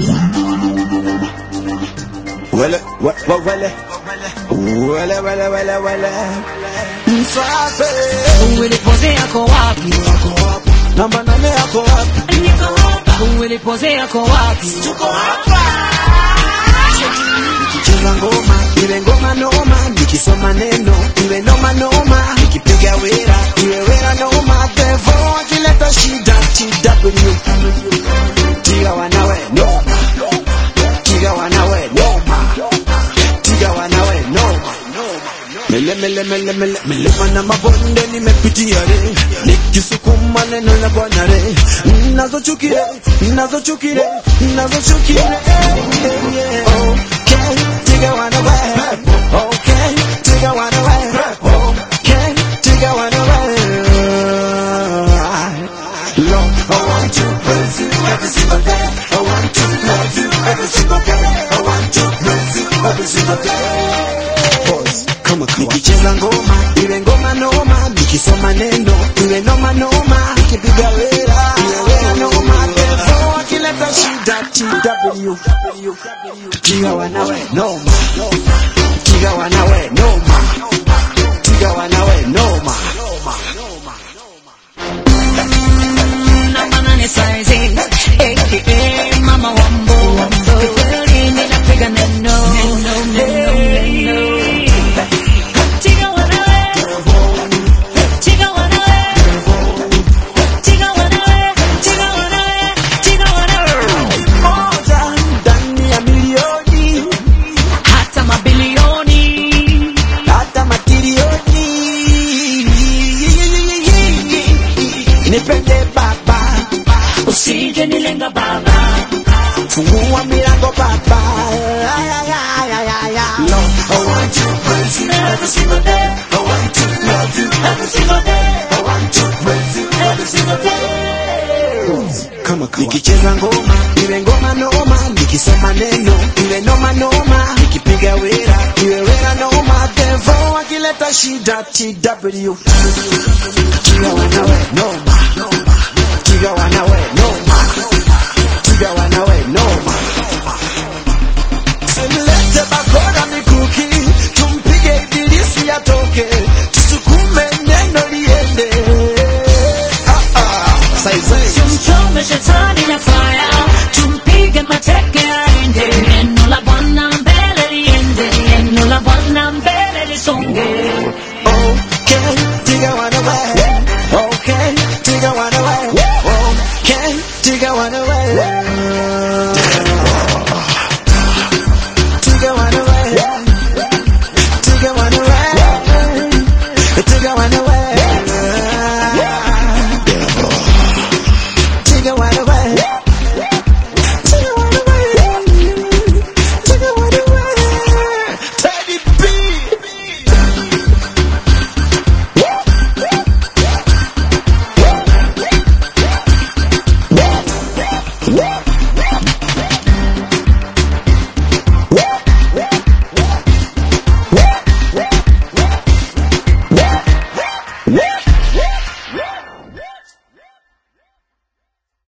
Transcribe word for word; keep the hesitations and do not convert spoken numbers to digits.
Wele, wele, wele, wele, wele, wele, wele. Msafe. Uwelipoze yako wapi? Namba nane yako wapi? Niko hapa. Uwelipoze yako wapi? Tuko hapa. Nikicheza ngoma, iwe ngoma noma. Nikisoma neno, iwe noma noma. Nikipiga wera, iwe wera noma. Devo akileta shida, T W. Tiga wanawe noma. Tiga wanawe noma. Tiga wanawe noma. Mele mele mele mele mele mana mabonde nimepitia re. Nikisukuma neno la Bwana re. Nazo chukire, nazo chukire, nazo chukire. Okay, tiga wanawe. Okay, tiga wanawe. Okay, tiga wanawe. Lord, I want to praise you every single day. I want to love you every single day. I want to praise you every single day. Boys, come on, come on. Nikicheza ngoma, iwe ngoma noma. Nikisoma neno, iwe noma noma. Nikipiga wera, iwe wera noma. Devo akileta shida, T W. Tiga wanawe noma. Tiga wanawe noma. Tiga wanawe noma. Sizing, aka Mama Wambo, kweli ninapiga neno, neno, neno. Tiga wanawe, tiga wanawe, tiga wanawe, tiga wanawe, tiga wanawe. Moja ndani ya milioni, Hata mabilioni, hata matilioni. Nipende baba, usije nilenga baba. fungua milango baba. Ay, ay, ay, ay, ay, ay. Lord, I want to praise you every single day. I want to love you every single day. I want to praise you every single day. Kama kawa. Nikicheza ngoma, iwe ngoma noma. Nikisoma neno, iwe noma noma. Nikipiga wera, iwe wera noma. Devo akileta shida, T W. Tiga wanawe noma. Tiga wanawe noma. Tiga wanawe noma. Semlete bakora mikuki, tumpige ibilisi atoke, tusukume neno liende. Ah ah, saizi. Tumchome shetani na fire, tumpige mateke aende. Neno la Bwana mbele liende, neno la Bwana mbele lisonge. Okay, tiga wanawe. Okay, tiga wanawe. Okay, tiga wanawe.